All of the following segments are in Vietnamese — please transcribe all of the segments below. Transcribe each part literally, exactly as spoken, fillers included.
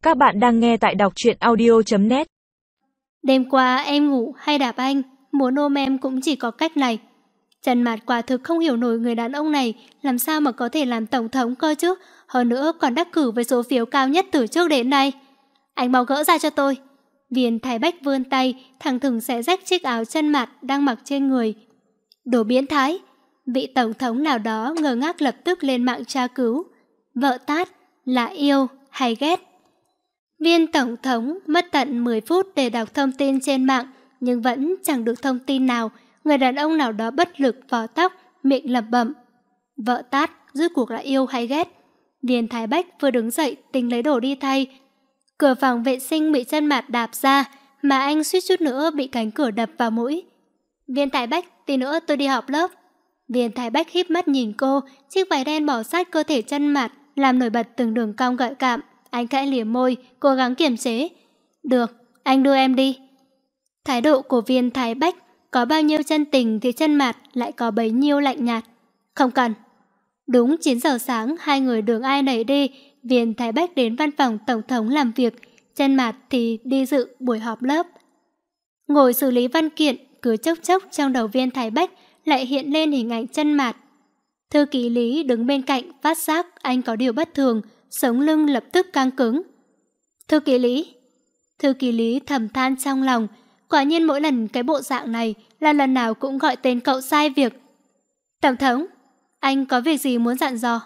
Các bạn đang nghe tại đọc truyện audio chấm net. Đêm qua em ngủ hay đạp anh, muốn ôm em cũng chỉ có cách này. Trần Mạt quả thực không hiểu nổi người đàn ông này làm sao mà có thể làm tổng thống cơ chứ, hơn nữa còn đắc cử với số phiếu cao nhất từ trước đến nay. Anh mau gỡ ra cho tôi. Viên Thái Bách vươn tay, thẳng thừng xé rách chiếc áo Trần Mạt đang mặc trên người. Đồ biến thái! Vị tổng thống nào đó ngơ ngác lập tức lên mạng tra cứu. Vợ tát là yêu hay ghét? Viên tổng thống mất tận mười phút để đọc thông tin trên mạng, nhưng vẫn chẳng được thông tin nào. Người đàn ông nào đó bất lực vò tóc, miệng lẩm bẩm. Vợ tát, rốt cuộc là yêu hay ghét? Viên Thái Bách vừa đứng dậy tính lấy đồ đi thay. Cửa phòng vệ sinh bị Trần Mạt đạp ra, mà anh suýt chút nữa bị cánh cửa đập vào mũi. Viên Thái Bách, tí nữa tôi đi học lớp. Viên Thái Bách híp mắt nhìn cô, chiếc váy đen bò sát cơ thể Trần Mạt làm nổi bật từng đường cong gợi cảm. Anh khẽ liếm môi, cố gắng kiềm chế. Được, anh đưa em đi. Thái độ của Viên Thái Bách có bao nhiêu chân tình thì Trần Mạt lại có bấy nhiêu lạnh nhạt. Không cần. Đúng chín giờ sáng, hai người đường ai nấy đi. Viên Thái Bách đến văn phòng tổng thống làm việc, Trần Mạt thì đi dự buổi họp lớp. Ngồi xử lý văn kiện, cứ chốc chốc trong đầu Viên Thái Bách lại hiện lên hình ảnh Trần Mạt. Thư ký Lý đứng bên cạnh phát giác anh có điều bất thường, sống lưng lập tức căng cứng. Thư ký Lý. Thư ký Lý thầm than trong lòng, quả nhiên mỗi lần cái bộ dạng này là lần nào cũng gọi tên cậu sai việc. Tổng thống, anh có việc gì muốn dặn dò?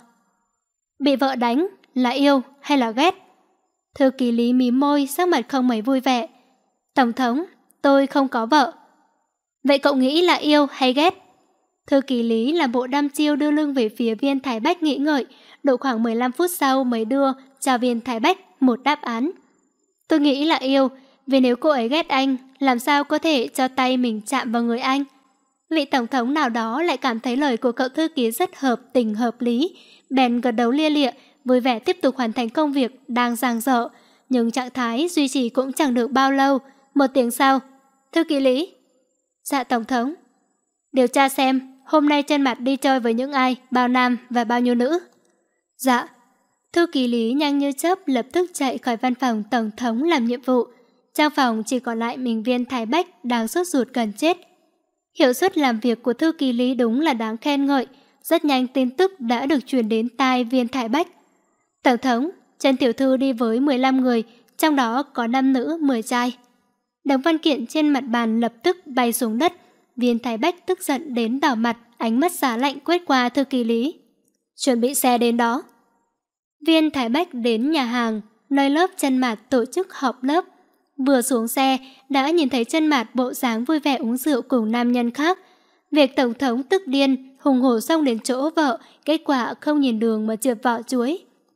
Bị vợ đánh là yêu hay là ghét? Thư ký Lý mím môi, sắc mặt không mấy vui vẻ. Tổng thống, tôi không có vợ. Vậy cậu nghĩ là yêu hay ghét? Thư ký Lý làm bộ đăm chiêu đưa lưng về phía Viên Thái Bách nghĩ ngợi, độ khoảng mười lăm phút sau mới đưa cho Viên Thái Bách một đáp án. Tôi nghĩ là yêu, vì nếu cô ấy ghét anh, làm sao có thể cho tay mình chạm vào người anh? Vị tổng thống nào đó lại cảm thấy lời của cậu thư ký rất hợp tình hợp lý, bèn gật đầu lia lịa, vui vẻ tiếp tục hoàn thành công việc đang dang dở, nhưng trạng thái duy trì cũng chẳng được bao lâu. Một tiếng sau, thư ký Lý. Dạ tổng thống. Điều tra xem hôm nay Trần Mạt đi chơi với những ai, bao nam và bao nhiêu nữ. Dạ. Thư ký Lý nhanh như chớp lập tức chạy khỏi văn phòng tổng thống làm nhiệm vụ. Trong phòng chỉ còn lại mình Viên Thái Bách đang sốt ruột gần chết. Hiệu suất làm việc của thư ký Lý đúng là đáng khen ngợi. Rất nhanh tin tức đã được truyền đến tai Viên Thái Bách. Tổng thống, Trần tiểu thư đi với mười lăm người, trong đó có năm nữ, mười trai. Đống văn kiện trên mặt bàn lập tức bay xuống đất. Viên Thái Bách tức giận đến đỏ mặt, ánh mắt giá lạnh quét qua thư ký Lý. Chuẩn bị xe đến đó. Viên Thái Bách đến nhà hàng, nơi lớp Trần Mạt tổ chức họp lớp. Vừa xuống xe, đã nhìn thấy Trần Mạt bộ dáng vui vẻ uống rượu cùng nam nhân khác. Việc tổng thống tức điên, hùng hổ xông đến chỗ vợ, kết quả không nhìn đường mà trượt vỏ chuối.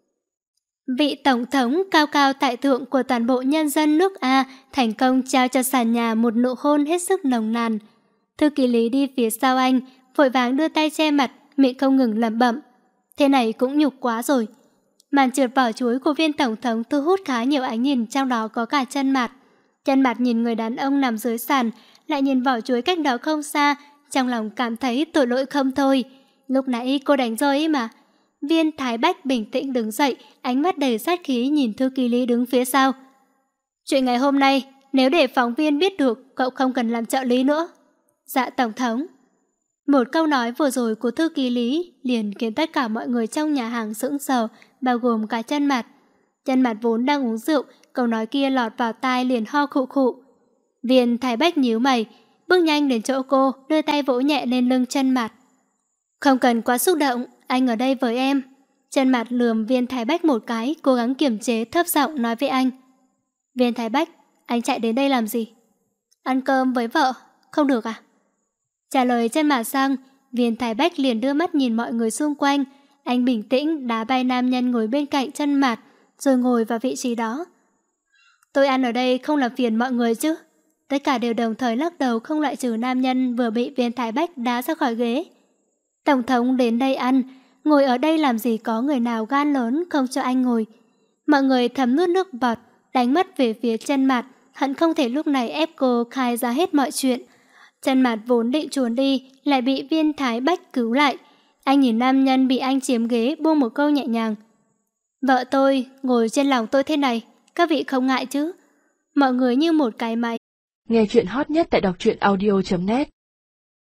Vị tổng thống cao cao tại thượng của toàn bộ nhân dân nước A thành công trao cho sàn nhà một nụ hôn hết sức nồng nàn. Thư ký Lý đi phía sau anh, vội vàng đưa tay che mặt, miệng không ngừng lẩm bẩm. Thế này cũng nhục quá rồi. Màn trượt vỏ chuối của viên tổng thống thu hút khá nhiều ánh nhìn, trong đó có cả Trần Mạt. Trần Mạt nhìn người đàn ông nằm dưới sàn, lại nhìn vỏ chuối cách đó không xa, trong lòng cảm thấy tội lỗi không thôi. Lúc nãy cô đánh rơi ấy mà. Viên Thái Bách bình tĩnh đứng dậy, ánh mắt đầy sát khí nhìn thư ký Lý đứng phía sau. Chuyện ngày hôm nay, nếu để phóng viên biết được, cậu không cần làm trợ lý nữa. Dạ tổng thống. Một câu nói vừa rồi của thư ký Lý liền khiến tất cả mọi người trong nhà hàng sững sờ, bao gồm cả Trần Mạt. Trần Mạt vốn đang uống rượu, câu nói kia lọt vào tai liền ho khụ khụ. Viên Thái Bách nhíu mày, bước nhanh đến chỗ cô, đưa tay vỗ nhẹ lên lưng Trần Mạt. Không cần quá xúc động, anh ở đây với em. Trần Mạt lườm Viên Thái Bách một cái, cố gắng kiềm chế thấp giọng nói với anh. Viên Thái Bách, anh chạy đến đây làm gì? Ăn cơm với vợ, không được à? Trả lời Trần Mạt xong, Viên Thái Bách liền đưa mắt nhìn mọi người xung quanh. Anh bình tĩnh đá bay nam nhân ngồi bên cạnh Trần Mạt, rồi ngồi vào vị trí đó. Tôi ăn ở đây không làm phiền mọi người chứ? Tất cả đều đồng thời lắc đầu, không loại trừ nam nhân vừa bị Viên Thái Bách đá ra khỏi ghế. Tổng thống đến đây ăn, ngồi ở đây làm gì có người nào gan lớn không cho anh ngồi. Mọi người thấm nuốt nước bọt, đánh mắt về phía Trần Mạt, hận không thể lúc này ép cô khai ra hết mọi chuyện. Trần Mạt vốn định trốn đi, lại bị Viên Thái Bách cứu lại. Anh nhìn nam nhân bị anh chiếm ghế, buông một câu nhẹ nhàng. Vợ tôi ngồi trên lòng tôi thế này, các vị không ngại chứ? Mọi người như một cái máy. Nghe chuyện hot nhất tại đọc truyện audio chấm net.